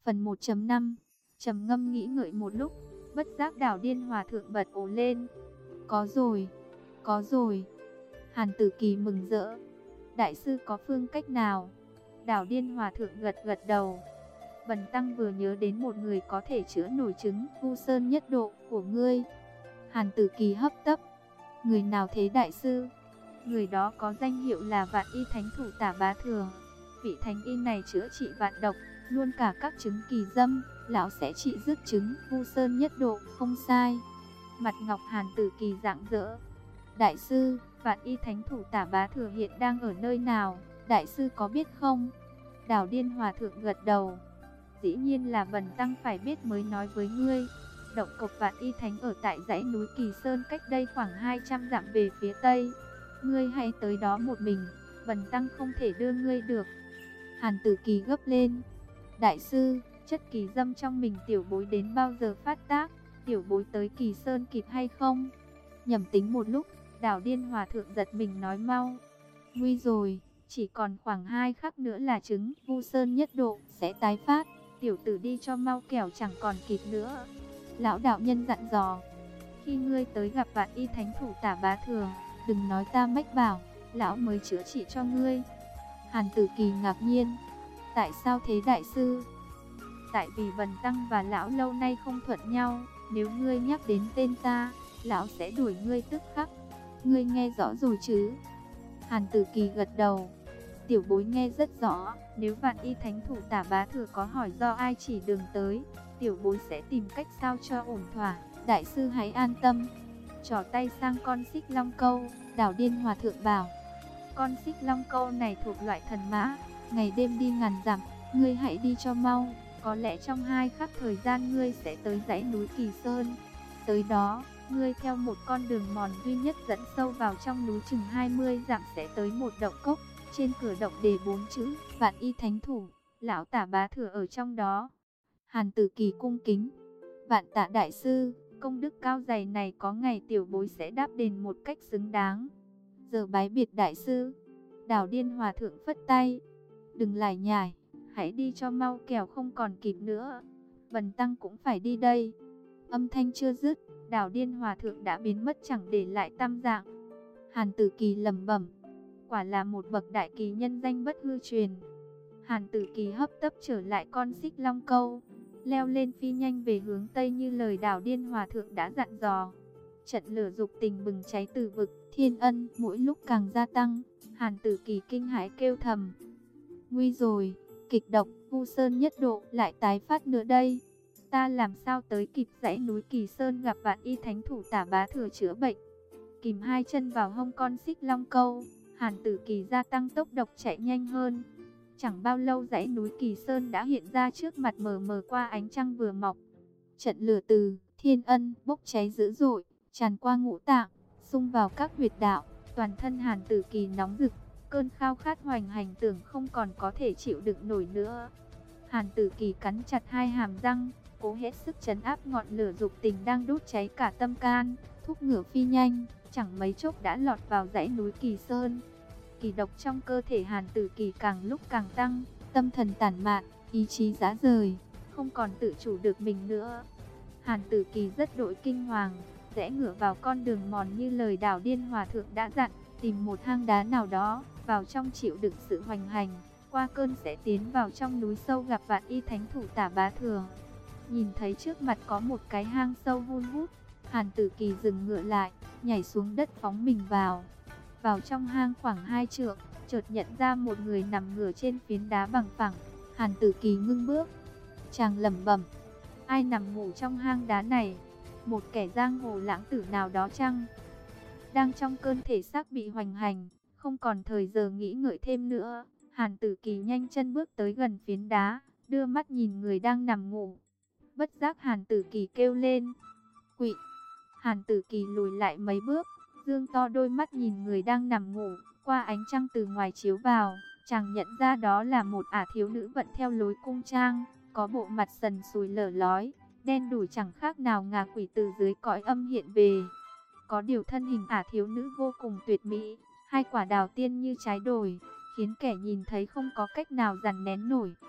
Phần 1.5. Trầm ngâm nghĩ ngợi một lúc, bất giác Đảo Điên Hòa Thượng bật ồ lên. Có rồi, có rồi. Hàn Tử Kỳ mừng rỡ. Đại sư có phương cách nào? Đảo Điên Hòa Thượng gật gật đầu. Bần tăng vừa nhớ đến một người có thể chữa nổi chứng Vu Sơn Nhất Độ của ngươi. Hàn Tử Kỳ hấp tấp. Người nào thế đại sư? Người đó có danh hiệu là Vạn Y Thánh Thủ Tả Bá Thừa. Vị thánh y này chữa trị vạn độc, luôn cả các chứng kỳ dâm, lão sẽ trị dứt chứng Vu Sơn Nhất Độ, không sai. Mặt ngọc Hàn Tử Kỳ rạng rỡ. Đại sư, Vạn Y Thánh Thủ Tả Bá Thừa hiện đang ở nơi nào? Đại sư có biết không? Đảo Điên Hòa Thượng gật đầu. Dĩ nhiên là bần tăng phải biết mới nói với ngươi. Động cộc Vạn Y Thánh ở tại dãy núi Kỳ Sơn cách đây khoảng 200 dặm về phía tây. Ngươi hãy tới đó một mình, bần tăng không thể đưa ngươi được. Hàn Tử Kỳ gấp lên. Đại sư, chất kỳ dâm trong mình tiểu bối đến bao giờ phát tác? Tiểu bối tới Kỳ Sơn kịp hay không? Nhẩm tính một lúc, Đảo Điên Hòa Thượng giật mình nói mau. Nguy rồi, chỉ còn khoảng 2 khắc nữa là chứng Vu Sơn Nhất Độ sẽ tái phát. Tiểu tử đi cho mau kẻo chẳng còn kịp nữa. Lão đạo nhân dặn dò. Khi ngươi tới gặp Vạn Y Thánh Thủ Tả Bá Thừa, đừng nói ta mách bảo, lão mới chữa trị cho ngươi. Hàn Tử Kỳ ngạc nhiên. Tại sao thế đại sư? Tại vì bần tăng và lão lâu nay không thuận nhau, nếu ngươi nhắc đến tên ta, lão sẽ đuổi ngươi tức khắc. Ngươi nghe rõ rồi chứ? Hàn Tử Kỳ gật đầu. Tiểu bối nghe rất rõ, nếu Vạn Y Thánh Thủ Tả Bá Thừa có hỏi do ai chỉ đường tới, tiểu bối sẽ tìm cách sao cho ổn thỏa. Đại sư hãy an tâm. Trỏ tay sang con xích long câu, Đảo Điên Hòa Thượng bảo. Con xích long câu này thuộc loại thần mã, ngày đêm đi ngàn dặm, ngươi hãy đi cho mau. Có lẽ trong 2 khắc thời gian ngươi sẽ tới dãy núi Kỳ Sơn. Tới đó, ngươi theo một con đường mòn duy nhất dẫn sâu vào trong núi chừng 20 dặm sẽ tới một động cốc. Trên cửa động đề 4 chữ Vạn Y Thánh Thủ, lão Tả Bá Thừa ở trong đó. Hàn Tử Kỳ cung kính. Vạn tạ đại sư, công đức cao dày này có ngày tiểu bối sẽ đáp đền một cách xứng đáng. Giờ bái biệt đại sư. Đảo Điên Hòa Thượng phất tay. Đừng lải nhải, hãy đi cho mau kẻo không còn kịp nữa. Bần tăng cũng phải đi đây. Âm thanh chưa dứt, Đảo Điên Hòa Thượng đã biến mất chẳng để lại tăm dạng. Hàn Tử Kỳ lẩm bẩm. Quả là một bậc đại kỳ nhân danh bất hư truyền. Hàn Tử Kỳ hấp tấp trở lại con xích long câu, leo lên phi nhanh về hướng Tây như lời Đảo Điên Hòa Thượng đã dặn dò. Trận lửa dục tình bừng cháy từ vực Thiên Ân mỗi lúc càng gia tăng. Hàn Tử Kỳ kinh hãi kêu thầm. Nguy rồi, kịch độc Vu Sơn Nhất Độ lại tái phát nữa đây. Ta làm sao tới kịp dãy núi Kỳ Sơn gặp Vạn Y Thánh Thủ Tả Bá Thừa chữa bệnh. Kìm 2 chân vào hông con xích long câu, Hàn Tử Kỳ gia tăng tốc độ chạy nhanh hơn. Chẳng bao lâu dãy núi Kỳ Sơn đã hiện ra trước mặt mờ mờ qua ánh trăng vừa mọc. Trận lửa từ Thiên Ân bốc cháy dữ dội, tràn qua ngũ tạng, xung vào các huyệt đạo. Toàn thân Hàn Tử Kỳ nóng rực, cơn khao khát hoành hành tưởng không còn có thể chịu đựng nổi nữa. Hàn Tử Kỳ cắn chặt 2 hàm răng, cố hết sức trấn áp ngọn lửa dục tình đang đốt cháy cả tâm can, thúc ngựa phi nhanh, chẳng mấy chốc đã lọt vào dãy núi Kỳ Sơn. Kỳ độc trong cơ thể Hàn Tử Kỳ càng lúc càng tăng, tâm thần tản mạn, ý chí rã rời, không còn tự chủ được mình nữa. Hàn Tử Kỳ rất đội kinh hoàng, rẽ ngựa vào con đường mòn như lời Đảo Điên Hòa Thượng đã dặn, tìm một hang đá nào đó, vào trong chịu đựng sự hoành hành, qua cơn sẽ tiến vào trong núi sâu gặp Vạn Y Thánh Thủ Tả Bá Thừa. Nhìn thấy trước mặt có một cái hang sâu hun hút, Hàn Tử Kỳ dừng ngựa lại, nhảy xuống đất phóng mình vào. Vào trong hang khoảng 2 trượng, chợt nhận ra một người nằm ngửa trên phiến đá bằng phẳng. Hàn Tử Kỳ ngưng bước. Chàng lẩm bẩm, ai nằm ngủ trong hang đá này? Một kẻ giang hồ lãng tử nào đó chăng? Đang trong cơn thể xác bị hoành hành, không còn thời giờ nghĩ ngợi thêm nữa, Hàn Tử Kỳ nhanh chân bước tới gần phiến đá, đưa mắt nhìn người đang nằm ngủ. Bất giác Hàn Tử Kỳ kêu lên, quỵ. Hàn Tử Kỳ lùi lại mấy bước, dương to đôi mắt nhìn người đang nằm ngủ. Qua ánh trăng từ ngoài chiếu vào, chàng nhận ra đó là một ả thiếu nữ vận theo lối cung trang, có bộ mặt sần sùi lở lói, đen đủi chẳng khác nào ngạ quỷ từ dưới cõi âm hiện về. Có điều thân hình ả thiếu nữ vô cùng tuyệt mỹ, 2 quả đào tiên như trái đồi, khiến kẻ nhìn thấy không có cách nào dằn nén nổi.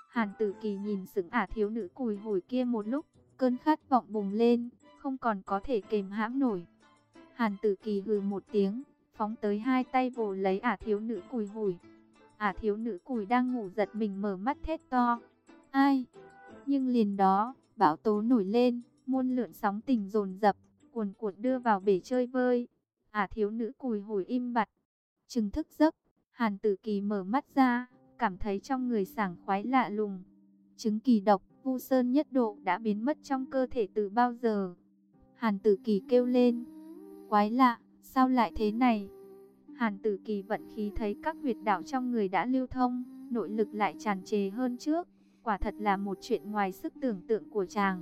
Hàn Tử Kỳ nhìn sững ả thiếu nữ cùi hủi kia một lúc, cơn khát vọng bùng lên, không còn có thể kềm hãm nổi. Hàn Tử Kỳ hừ một tiếng, phóng tới hai tay vồ lấy ả thiếu nữ cùi hủi. Ả thiếu nữ cùi đang ngủ giật mình mở mắt thét to. Ai? Nhưng liền đó, bão tố nổi lên, muôn lượn sóng tình dồn dập, cuồn cuộn đưa vào bể chơi vơi. Ả thiếu nữ cùi hủi im bặt, chừng thức giấc. Hàn Tử Kỳ mở mắt ra, cảm thấy trong người sảng khoái lạ lùng. Chứng kỳ độc, Vu Sơn nhất độ đã biến mất trong cơ thể từ bao giờ? Hàn Tử Kỳ kêu lên. Quái lạ, sao lại thế này? Hàn Tử Kỳ vận khí thấy các huyệt đạo trong người đã lưu thông, nội lực lại tràn trề hơn trước. Quả thật là một chuyện ngoài sức tưởng tượng của chàng.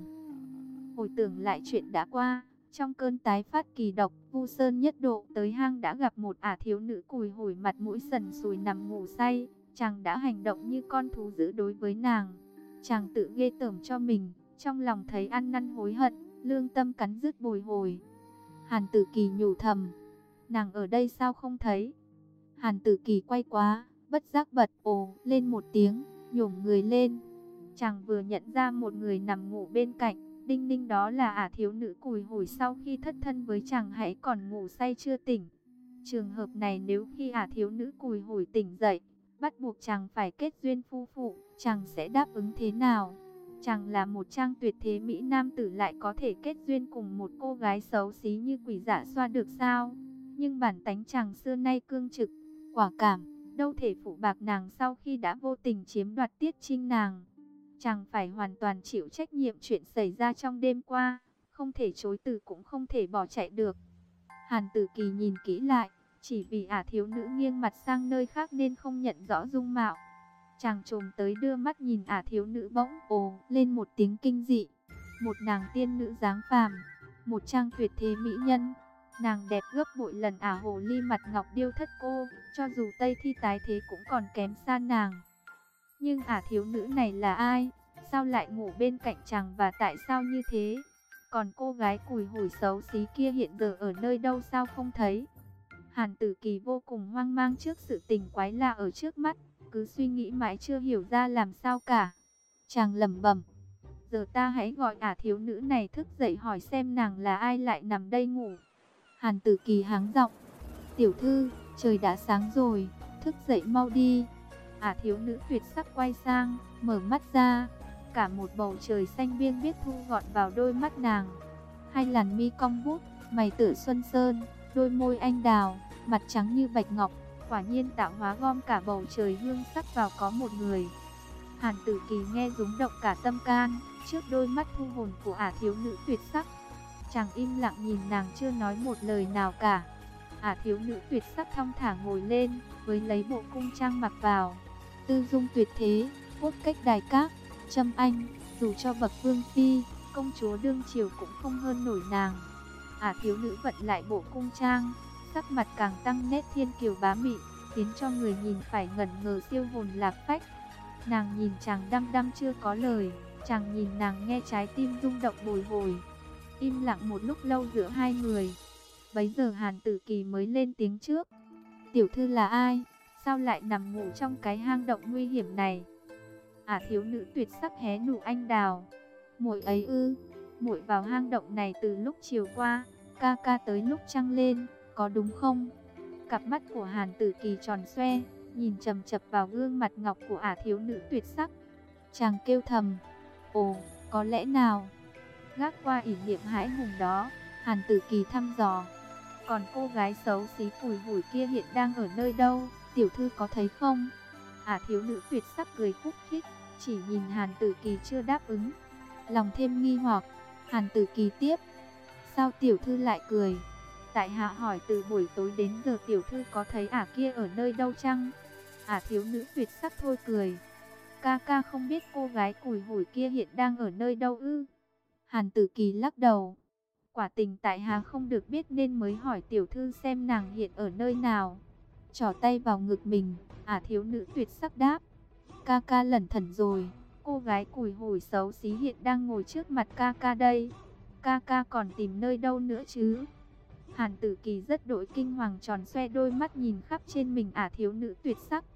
Hồi tưởng lại chuyện đã qua, trong cơn tái phát kỳ độc, Vu Sơn nhất độ tới hang đã gặp một ả thiếu nữ cùi hủi mặt mũi sần sùi nằm ngủ say. Chàng đã hành động như con thú dữ đối với nàng. Chàng tự ghê tởm cho mình, trong lòng thấy ăn năn hối hận, lương tâm cắn rứt bồi hồi. Hàn Tử Kỳ nhủ thầm, nàng ở đây sao không thấy? Hàn Tử Kỳ quay quá, bất giác bật ồ lên một tiếng, nhổm người lên. Chàng vừa nhận ra một người nằm ngủ bên cạnh, đinh ninh đó là ả thiếu nữ cùi hủi sau khi thất thân với chàng hãy còn ngủ say chưa tỉnh. Trường hợp này nếu khi ả thiếu nữ cùi hủi tỉnh dậy, bắt buộc chàng phải kết duyên phu phụ, chàng sẽ đáp ứng thế nào? Chàng là một trang tuyệt thế mỹ nam tử lại có thể kết duyên cùng một cô gái xấu xí như Quỷ Dạ Xoa được sao? Nhưng bản tánh chàng xưa nay cương trực, quả cảm, đâu thể phụ bạc nàng sau khi đã vô tình chiếm đoạt Tiết Trinh nàng. Chàng phải hoàn toàn chịu trách nhiệm chuyện xảy ra trong đêm qua, không thể chối từ cũng không thể bỏ chạy được. Hàn Tử Kỳ nhìn kỹ lại, chỉ vì ả thiếu nữ nghiêng mặt sang nơi khác nên không nhận rõ dung mạo. Chàng trồm tới đưa mắt nhìn ả thiếu nữ bỗng ồ lên một tiếng kinh dị. Một nàng tiên nữ dáng phàm, một trang tuyệt thế mỹ nhân. Nàng đẹp gấp bội lần ả hồ ly mặt ngọc điêu thất cô, cho dù Tây Thi tái thế cũng còn kém xa nàng. Nhưng ả thiếu nữ này là ai? Sao lại ngủ bên cạnh chàng và tại sao như thế? Còn cô gái cùi hủi xấu xí kia hiện giờ ở nơi đâu sao không thấy? Hàn Tử Kỳ vô cùng hoang mang trước sự tình quái lạ ở trước mắt, cứ suy nghĩ mãi chưa hiểu ra làm sao cả. Chàng lẩm bẩm, giờ ta hãy gọi ả thiếu nữ này thức dậy hỏi xem nàng là ai lại nằm đây ngủ. Hàn Tử Kỳ háng giọng, tiểu thư, trời đã sáng rồi, thức dậy mau đi. Ả thiếu nữ tuyệt sắc quay sang, mở mắt ra, cả một bầu trời xanh biên biết thu gọn vào đôi mắt nàng. Hai làn mi cong vút, mày tựa xuân sơn, đôi môi anh đào, mặt trắng như bạch ngọc, quả nhiên tạo hóa gom cả bầu trời hương sắc vào có một người. Hàn Tử Kỳ nghe rúng động cả tâm can, trước đôi mắt thu hồn của ả thiếu nữ tuyệt sắc. Chàng im lặng nhìn nàng chưa nói một lời nào cả. Ả thiếu nữ tuyệt sắc thong thả ngồi lên, với lấy bộ cung trang mặc vào. Tư dung tuyệt thế, cốt cách đài các, trâm anh, dù cho bậc vương phi, công chúa đương triều cũng không hơn nổi nàng. Ả thiếu nữ vận lại bộ cung trang, sắc mặt càng tăng nét thiên kiều bá mị, khiến cho người nhìn phải ngẩn ngơ siêu hồn lạc phách. Nàng nhìn chàng đăm đăm chưa có lời, chàng nhìn nàng nghe trái tim rung động bồi hồi. Im lặng một lúc lâu giữa hai người. Bấy giờ Hàn Tử Kỳ mới lên tiếng trước. Tiểu thư là ai? Sao lại nằm ngủ trong cái hang động nguy hiểm này? Ả thiếu nữ tuyệt sắc hé nụ anh đào. Muội ấy ư? Muội vào hang động này từ lúc chiều qua, ca ca tới lúc trăng lên, có đúng không? Cặp mắt của Hàn Tử Kỳ tròn xoe, nhìn chằm chằm vào gương mặt ngọc của ả thiếu nữ tuyệt sắc. Chàng kêu thầm, ồ, có lẽ nào? Gác qua ỷ niệm hãi hùng đó, Hàn Tử Kỳ thăm dò. Còn cô gái xấu xí cùi hủi kia hiện đang ở nơi đâu, tiểu thư có thấy không? Ả thiếu nữ tuyệt sắc cười khúc khích, chỉ nhìn Hàn Tử Kỳ chưa đáp ứng. Lòng thêm nghi hoặc, Hàn Tử Kỳ tiếp. Sao tiểu thư lại cười? Tại hạ hỏi từ buổi tối đến giờ tiểu thư có thấy ả kia ở nơi đâu chăng? Ả thiếu nữ tuyệt sắc thôi cười. Ca ca không biết cô gái cùi hủi kia hiện đang ở nơi đâu ư? Hàn Tử Kỳ lắc đầu. Quả tình tại hạ không được biết nên mới hỏi tiểu thư xem nàng hiện ở nơi nào. Trỏ tay vào ngực mình, ả thiếu nữ tuyệt sắc đáp. Ca ca lẩn thẩn rồi, cô gái cùi hủi xấu xí hiện đang ngồi trước mặt ca ca đây. Ca ca còn tìm nơi đâu nữa chứ? Hàn Tử Kỳ rất đội kinh hoàng tròn xoe đôi mắt nhìn khắp trên mình ả thiếu nữ tuyệt sắc.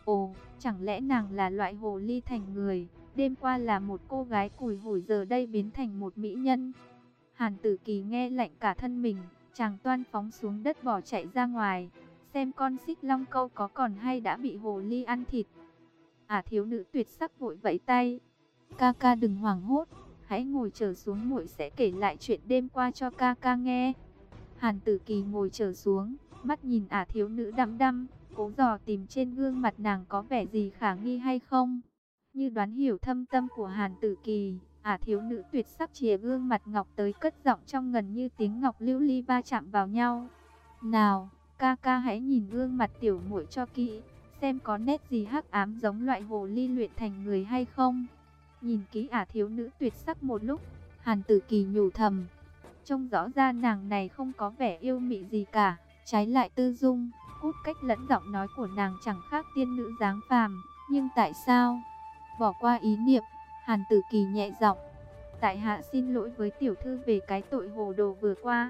Ồ, chẳng lẽ nàng là loại hồ ly thành người, đêm qua là một cô gái cùi hủi giờ đây biến thành một mỹ nhân. Hàn Tử Kỳ nghe lạnh cả thân mình, chàng toan phóng xuống đất bỏ chạy ra ngoài, xem con xích long câu có còn hay đã bị hồ ly ăn thịt. Thiếu nữ tuyệt sắc vội vẫy tay. Ca ca đừng hoảng hốt, hãy ngồi trở xuống, muội sẽ kể lại chuyện đêm qua cho ca ca nghe. Hàn Tử Kỳ ngồi trở xuống, mắt nhìn thiếu nữ đăm đăm, cố dò tìm trên gương mặt nàng có vẻ gì khả nghi hay không. Như đoán hiểu thâm tâm của Hàn Tử Kỳ, thiếu nữ tuyệt sắc chìa gương mặt ngọc tới cất giọng trong ngần như tiếng ngọc lưu ly va chạm vào nhau. Nào, ca ca hãy nhìn gương mặt tiểu muội cho kỹ, xem có nét gì hắc ám giống loại hồ ly luyện thành người hay không. Nhìn kỹ thiếu nữ tuyệt sắc một lúc, Hàn Tử Kỳ nhủ thầm, trông rõ ra nàng này không có vẻ yêu mị gì cả, trái lại tư dung, cốt cách lẫn giọng nói của nàng chẳng khác tiên nữ dáng phàm. Nhưng tại sao? Bỏ qua ý niệm, Hàn Tử Kỳ nhẹ giọng, tại hạ xin lỗi với tiểu thư về cái tội hồ đồ vừa qua.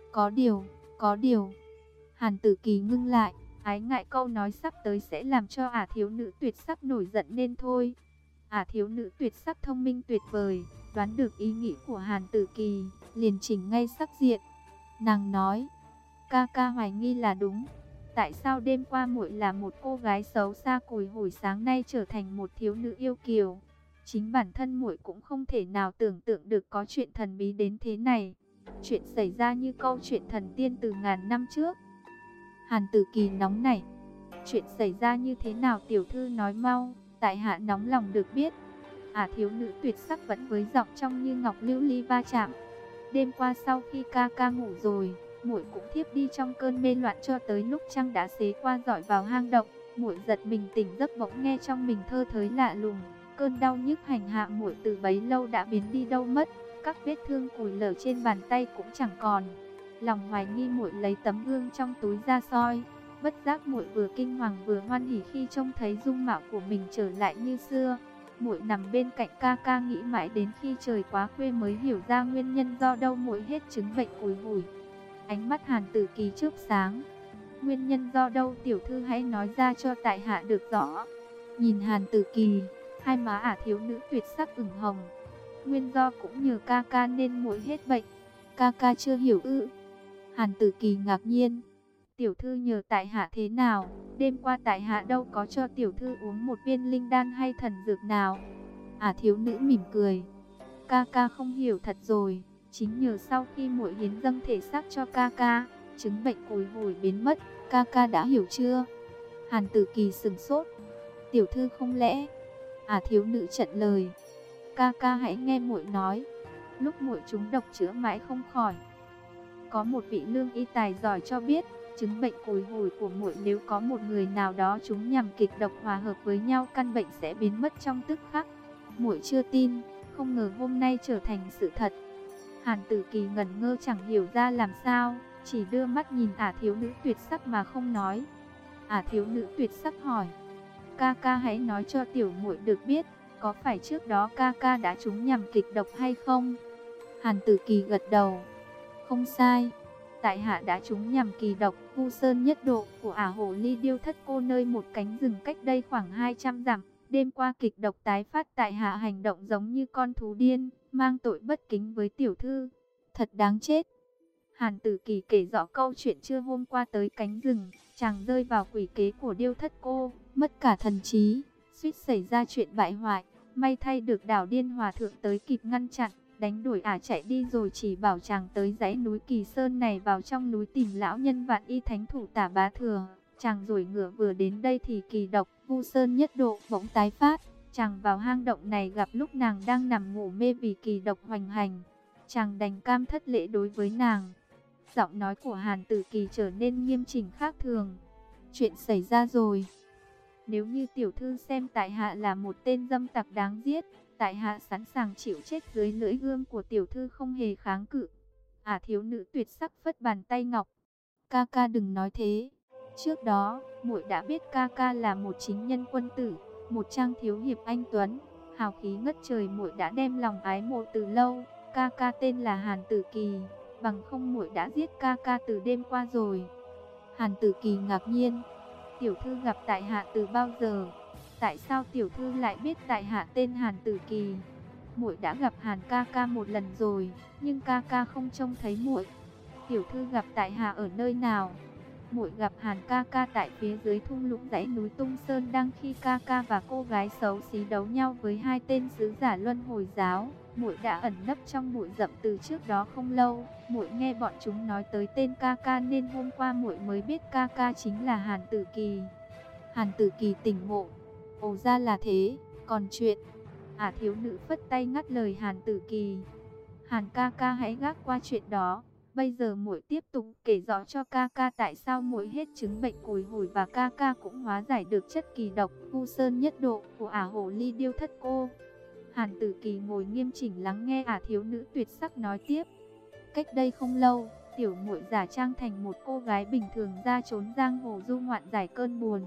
Có điều. Hàn Tử Kỳ ngưng lại, ái ngại câu nói sắp tới sẽ làm cho thiếu nữ tuyệt sắc nổi giận nên thôi. Thiếu nữ tuyệt sắc thông minh tuyệt vời, đoán được ý nghĩ của Hàn Tử Kỳ, liền chỉnh ngay sắc diện. Nàng nói, ca ca hoài nghi là đúng. Tại sao đêm qua muội là một cô gái xấu xa cùi hủi sáng nay trở thành một thiếu nữ yêu kiều? Chính bản thân muội cũng không thể nào tưởng tượng được có chuyện thần bí đến thế này. Chuyện xảy ra như câu chuyện thần tiên từ ngàn năm trước. Hàn Tử Kỳ nóng nảy. Chuyện xảy ra như thế nào tiểu thư nói mau, tại hạ nóng lòng được biết. Thiếu nữ tuyệt sắc vẫn với giọng trong như ngọc lưu ly va chạm. Đêm qua sau khi ca ca ngủ rồi, muội cũng thiếp đi trong cơn mê loạn cho tới lúc trăng đã xế qua rọi vào hang động. Muội giật mình tỉnh giấc bỗng nghe trong mình thơ thới lạ lùng. Cơn đau nhức hành hạ muội từ bấy lâu đã biến đi đâu mất, các vết thương cùi lở trên bàn tay cũng chẳng còn. Lòng hoài nghi muội lấy tấm gương trong túi ra soi, bất giác muội vừa kinh hoàng vừa hoan hỉ khi trông thấy dung mạo của mình trở lại như xưa. Muội nằm bên cạnh ca ca nghĩ mãi đến khi trời quá khuya mới hiểu ra nguyên nhân do đâu muội hết chứng bệnh cùi hủi. Ánh mắt Hàn Tử Kỳ chớp sáng. Nguyên nhân do đâu tiểu thư hãy nói ra cho tại hạ được rõ. Nhìn Hàn Tử Kỳ, hai má thiếu nữ tuyệt sắc ửng hồng. Nguyên do cũng nhờ ca ca nên muội hết bệnh. Ca ca chưa hiểu ư? Hàn Tử Kỳ ngạc nhiên. Tiểu thư nhờ tại hạ thế nào? Đêm qua tại hạ đâu có cho tiểu thư uống một viên linh đan hay thần dược nào. Thiếu nữ mỉm cười. Ca ca không hiểu thật rồi. Chính nhờ sau khi muội hiến dâng thể xác cho ca ca, chứng bệnh cùi hủi biến mất. Ca ca đã hiểu chưa? Hàn Tử Kỳ sững sốt. Tiểu thư không lẽ? Thiếu nữ chặn lời. Ca ca hãy nghe muội nói. Lúc muội trúng độc chữa mãi không khỏi, có một vị lương y tài giỏi cho biết, chứng bệnh cùi hủi của muội nếu có một người nào đó trúng nhầm kịch độc hòa hợp với nhau, căn bệnh sẽ biến mất trong tức khắc. Muội chưa tin, không ngờ hôm nay trở thành sự thật. Hàn Tử Kỳ ngẩn ngơ chẳng hiểu ra làm sao, chỉ đưa mắt nhìn thiếu nữ tuyệt sắc mà không nói. Thiếu nữ tuyệt sắc hỏi, ca ca hãy nói cho tiểu muội được biết, có phải trước đó ca ca đã trúng nhầm kịch độc hay không? Hàn Tử Kỳ gật đầu. Không sai, tại hạ đã trúng nhầm kỳ độc Vu Sơn Nhất Độ của hồ ly điêu thất cô nơi một cánh rừng cách đây khoảng 200 dặm. Đêm qua kịch độc tái phát, tại hạ hành động giống như con thú điên, mang tội bất kính với tiểu thư. Thật đáng chết. Hàn Tử Kỳ kể rõ câu chuyện trưa hôm qua tới cánh rừng, chàng rơi vào quỷ kế của điêu thất cô, mất cả thần trí, suýt xảy ra chuyện bại hoại. May thay được Đảo Điên Hòa Thượng tới kịp ngăn chặn, đánh đuổi chạy đi rồi chỉ bảo chàng tới dãy núi Kỳ Sơn này vào trong núi tìm lão nhân Vạn Y Thánh Thủ Tả Bá Thừa. Chàng rồi ngựa vừa đến đây thì kỳ độc Vu Sơn Nhất Độ bỗng tái phát. Chàng vào hang động này gặp lúc nàng đang nằm ngủ mê vì kỳ độc hoành hành. Chàng đành cam thất lễ đối với nàng. Giọng nói của Hàn Tử Kỳ trở nên nghiêm chỉnh khác thường. Chuyện xảy ra rồi. Nếu như tiểu thư xem tại hạ là một tên dâm tặc đáng giết, tại hạ sẵn sàng chịu chết dưới lưỡi gươm của tiểu thư không hề kháng cự. Thiếu nữ tuyệt sắc phất bàn tay ngọc. Ca ca đừng nói thế. Trước đó, muội đã biết ca ca là một chính nhân quân tử, một trang thiếu hiệp anh tuấn, hào khí ngất trời, muội đã đem lòng ái mộ từ lâu. Ca ca tên là Hàn Tử Kỳ, bằng không muội đã giết ca ca từ đêm qua rồi. Hàn Tử Kỳ ngạc nhiên. tiểu thư gặp tại hạ từ bao giờ? Tại sao tiểu thư lại biết tại hạ tên Hàn Tử Kỳ? Muội đã gặp Hàn ca ca một lần rồi, nhưng ca ca không trông thấy muội. Tiểu thư gặp tại hạ ở nơi nào? Muội gặp Hàn ca ca tại phía dưới thung lũng dãy núi Tung Sơn, đang khi ca ca và cô gái xấu xí đấu nhau với hai tên sứ giả Luân Hồi giáo. Muội đã ẩn nấp trong bụi rậm từ trước đó không lâu. Muội nghe bọn chúng nói tới tên ca ca nên hôm qua muội mới biết ca ca chính là Hàn Tử Kỳ. Hàn Tử Kỳ tỉnh ngộ. Ồ, ra là thế, còn chuyện... thiếu nữ phất tay ngắt lời Hàn Tử Kỳ. Hàn ca ca hãy gác qua chuyện đó. Bây giờ muội tiếp tục kể rõ cho ca ca tại sao muội hết chứng bệnh cùi hủi và ca ca cũng hóa giải được chất kỳ độc Vu Sơn nhất độ của hồ ly điêu thất cô. Hàn Tử Kỳ ngồi nghiêm chỉnh lắng nghe thiếu nữ tuyệt sắc nói tiếp. Cách đây không lâu, tiểu muội giả trang thành một cô gái bình thường ra trốn giang hồ du ngoạn giải cơn buồn.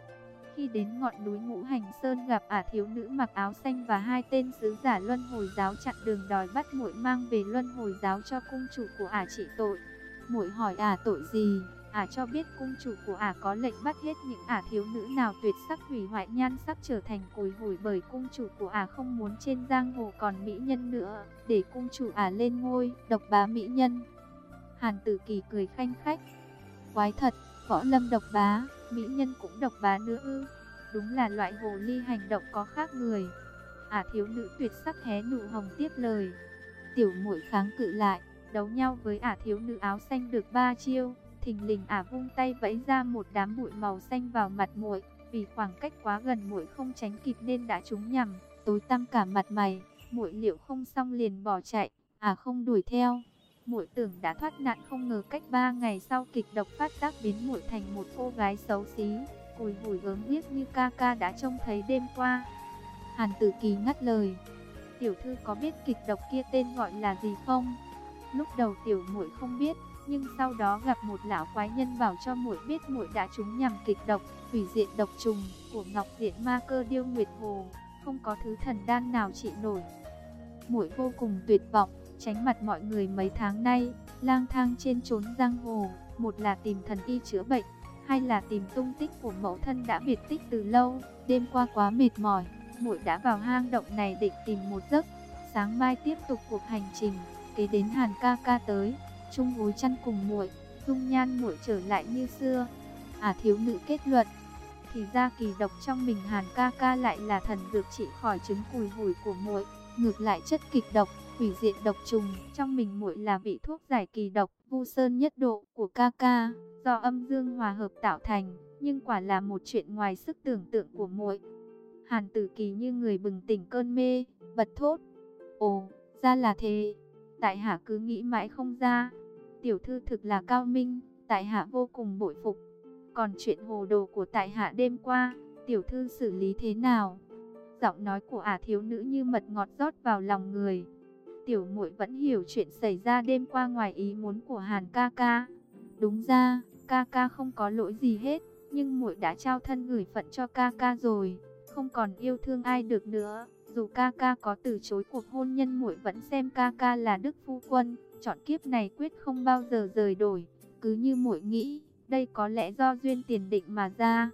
Khi đến ngọn núi Ngũ Hành Sơn gặp thiếu nữ mặc áo xanh và hai tên sứ giả Luân Hồi giáo chặn đường đòi bắt muội mang về Luân Hồi giáo cho cung chủ của trị tội. Muội hỏi tội gì? Cho biết cung chủ của có lệnh bắt hết những thiếu nữ nào tuyệt sắc hủy hoại nhan sắc trở thành cùi hủi, bởi cung chủ của không muốn trên giang hồ còn mỹ nhân nữa, để cung chủ lên ngôi độc bá mỹ nhân. Hàn Tử Kỳ cười khanh khách. Quái thật, võ lâm độc bá, mỹ nhân cũng độc bá nữa ư? Đúng là loại hồ ly hành động có khác người. Thiếu nữ tuyệt sắc hé nụ hồng tiếp lời. Tiểu muội kháng cự lại, đấu nhau với thiếu nữ áo xanh được 3 chiêu, thình lình vung tay vẫy ra một đám bụi màu xanh vào mặt muội. Vì khoảng cách quá gần muội không tránh kịp nên đã trúng nhầm, tối tăm cả mặt mày. Muội liệu không xong liền bỏ chạy, không đuổi theo. Muội tưởng đã thoát nạn, không ngờ cách 3 ngày sau kịch độc phát tác biến muội thành một cô gái xấu xí, cùi hủi gớm ghiếc như ca ca đã trông thấy đêm qua. Hàn Tử Kỳ ngắt lời. Tiểu thư có biết kịch độc kia tên gọi là gì không? Lúc đầu tiểu muội không biết, nhưng sau đó gặp một lão quái nhân bảo cho muội biết muội đã trúng nhầm kịch độc hủy diệt độc trùng của Ngọc Diện Ma Cơ Điêu Nguyệt Hồ, không có thứ thần đan nào trị nổi. Muội vô cùng tuyệt vọng, tránh mặt mọi người mấy tháng nay, lang thang trên chốn giang hồ, một là tìm thần y chữa bệnh, hai là tìm tung tích của mẫu thân đã biệt tích từ lâu. Đêm qua quá mệt mỏi, muội đã vào hang động này định tìm một giấc, sáng mai tiếp tục cuộc hành trình. Kế đến Hàn ca ca tới, chung gối chăn cùng muội, dung nhan muội trở lại như xưa. Thiếu nữ kết luận. Thì ra kỳ độc trong mình Hàn ca ca lại là thần dược trị khỏi chứng cùi hủi của muội. Ngược lại chất kịch độc hủy diệt độc trùng trong mình muội là vị thuốc giải kỳ độc Vu Sơn nhất độ của ca ca, do âm dương hòa hợp tạo thành, nhưng quả là một chuyện ngoài sức tưởng tượng của muội. Hàn Tử Kỳ như người bừng tỉnh cơn mê, bật thốt. Ồ, ra là thế. Tại hạ cứ nghĩ mãi không ra. Tiểu thư thực là cao minh, tại hạ vô cùng bội phục. Còn chuyện hồ đồ của tại hạ đêm qua, tiểu thư xử lý thế nào? Giọng nói của thiếu nữ như mật ngọt rót vào lòng người. Tiểu muội vẫn hiểu chuyện xảy ra đêm qua ngoài ý muốn của Hàn ca ca. Đúng ra, ca ca không có lỗi gì hết, nhưng muội đã trao thân gửi phận cho ca ca rồi, không còn yêu thương ai được nữa. Dù ca ca có từ chối cuộc hôn nhân, muội vẫn xem ca ca là đức phu quân, chọn kiếp này quyết không bao giờ rời đổi. Cứ như muội nghĩ, đây có lẽ do duyên tiền định mà ra.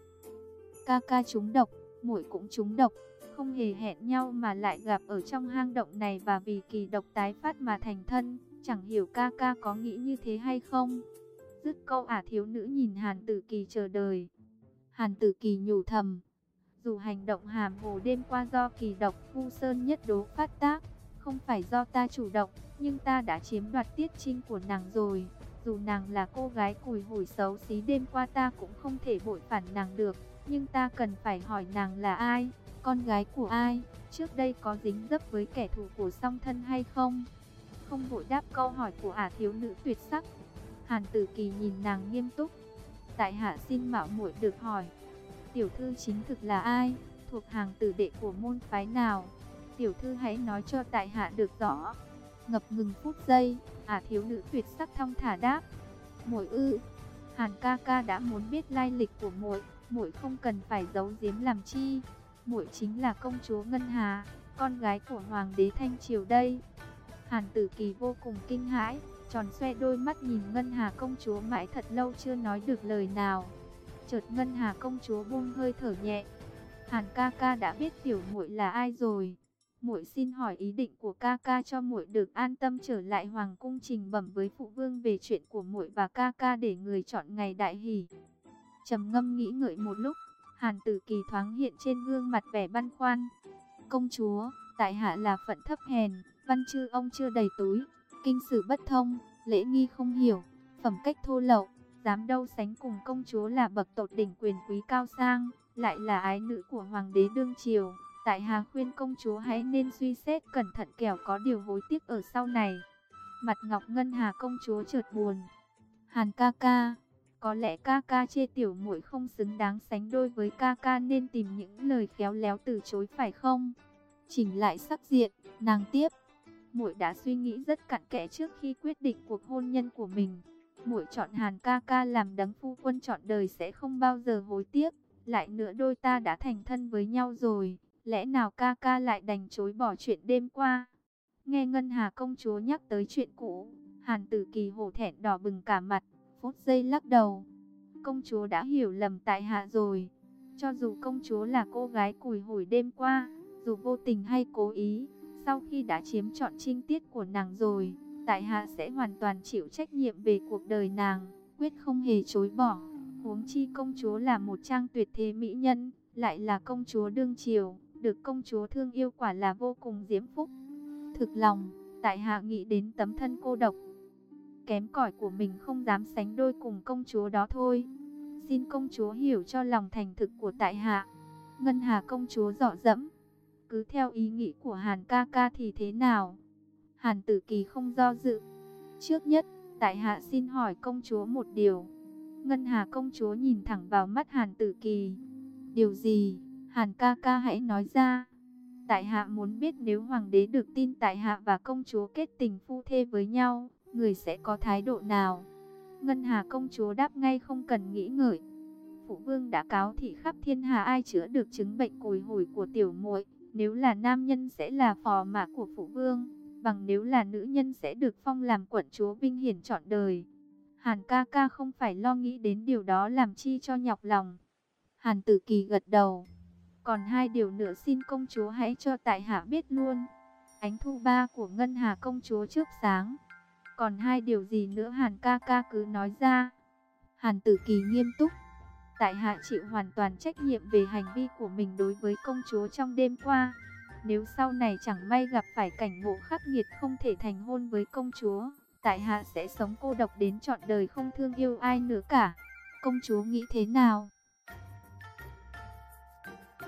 Ca ca trúng độc, muội cũng trúng độc, không hề hẹn nhau mà lại gặp ở trong hang động này, và vì kỳ độc tái phát mà thành thân. Chẳng hiểu ca ca có nghĩ như thế hay không? Dứt câu thiếu nữ nhìn Hàn Tử Kỳ chờ đợi. Hàn Tử Kỳ nhủ thầm. Dù hành động hàm hồ đêm qua do kỳ độc Vu Sơn nhất đố phát tác, không phải do ta chủ động, nhưng ta đã chiếm đoạt Tiết Trinh của nàng rồi. Dù nàng là cô gái cùi hủi xấu xí đêm qua, ta cũng không thể bội phản nàng được. Nhưng ta cần phải hỏi nàng là ai, con gái của ai, trước đây có dính dấp với kẻ thù của song thân hay không? Không vội đáp câu hỏi của thiếu nữ tuyệt sắc. Hàn Tử Kỳ nhìn nàng nghiêm túc. Tại hạ xin mạo muội được hỏi, tiểu thư chính thực là ai, thuộc hàng tử đệ của môn phái nào? Tiểu thư hãy nói cho tại hạ được rõ. Ngập ngừng phút giây, thiếu nữ tuyệt sắc thong thả đáp. Muội ư? Hàn ca ca đã muốn biết lai lịch của muội, muội không cần phải giấu giếm làm chi. Muội chính là công chúa Ngân Hà, con gái của hoàng đế Thanh Triều đây. Hàn Tử Kỳ vô cùng kinh hãi, tròn xoe đôi mắt nhìn Ngân Hà công chúa mãi thật lâu chưa nói được lời nào. Chợt Ngân Hà công chúa buông hơi thở nhẹ. Hàn ca ca đã biết tiểu muội là ai rồi. Muội xin hỏi ý định của ca ca cho muội được an tâm trở lại hoàng cung trình bẩm với phụ vương về chuyện của muội và ca ca để người chọn ngày đại hỷ. Trầm ngâm nghĩ ngợi một lúc, Hàn Tử Kỳ thoáng hiện trên gương mặt vẻ băn khoăn. Công chúa, tại hạ là phận thấp hèn, văn chư ông chưa đầy túi, kinh sử bất thông, lễ nghi không hiểu, phẩm cách thô lậu, dám đâu sánh cùng công chúa là bậc tột đỉnh quyền quý cao sang, lại là ái nữ của hoàng đế đương triều. Tại hạ khuyên công chúa hãy nên suy xét cẩn thận kẻo có điều hối tiếc ở sau này. Mặt Ngọc Ngân Hà công chúa chợt buồn. Hàn ca ca, có lẽ ca ca chê tiểu muội không xứng đáng sánh đôi với ca ca nên tìm những lời khéo léo từ chối phải không? Chỉnh lại sắc diện, nàng tiếp. Muội đã suy nghĩ rất cặn kẽ trước khi quyết định cuộc hôn nhân của mình. Muội chọn Hàn ca ca làm đấng phu quân trọn đời sẽ không bao giờ hối tiếc. Lại nữa đôi ta đã thành thân với nhau rồi, lẽ nào ca ca lại đành chối bỏ chuyện đêm qua? Nghe Ngân Hà công chúa nhắc tới chuyện cũ, Hàn Tử Kỳ hổ thẹn đỏ bừng cả mặt, phút giây lắc đầu. Công chúa đã hiểu lầm tại hạ rồi. Cho dù công chúa là cô gái cùi hủi đêm qua, dù vô tình hay cố ý, sau khi đã chiếm trọn trinh tiết của nàng rồi, tại hạ sẽ hoàn toàn chịu trách nhiệm về cuộc đời nàng, quyết không hề chối bỏ. Huống chi công chúa là một trang tuyệt thế mỹ nhân, lại là công chúa đương triều, được công chúa thương yêu quả là vô cùng diễm phúc. Thực lòng, tại hạ nghĩ đến tấm thân cô độc kém cỏi của mình không dám sánh đôi cùng công chúa đó thôi. Xin công chúa hiểu cho lòng thành thực của tại hạ. Ngân Hà công chúa dọ dẫm. Cứ theo ý nghĩ của Hàn ca ca thì thế nào? Hàn Tử Kỳ không do dự. Trước nhất, tại hạ xin hỏi công chúa một điều. Ngân Hà công chúa nhìn thẳng vào mắt Hàn Tử Kỳ. Điều gì? Hàn ca ca hãy nói ra. Tại hạ muốn biết nếu hoàng đế được tin tại hạ và công chúa kết tình phu thê với nhau, người sẽ có thái độ nào? Ngân Hà công chúa đáp ngay không cần nghĩ ngợi. Phụ vương đã cáo thị khắp thiên hạ ai chữa được chứng bệnh cùi hủi của tiểu muội. Nếu là nam nhân sẽ là phò mã của phụ vương, bằng nếu là nữ nhân sẽ được phong làm quận chúa vinh hiển trọn đời. Hàn ca ca không phải lo nghĩ đến điều đó làm chi cho nhọc lòng. Hàn Tử Kỳ gật đầu. Còn hai điều nữa xin công chúa hãy cho tại hạ biết luôn. Ánh thu ba của Ngân Hà công chúa trước sáng. Còn hai điều gì nữa Hàn ca ca cứ nói ra. Hàn Tử Kỳ nghiêm túc. Tại hạ chịu hoàn toàn trách nhiệm về hành vi của mình đối với công chúa trong đêm qua. Nếu sau này chẳng may gặp phải cảnh ngộ khắc nghiệt không thể thành hôn với công chúa, tại hạ sẽ sống cô độc đến trọn đời không thương yêu ai nữa cả. Công chúa nghĩ thế nào?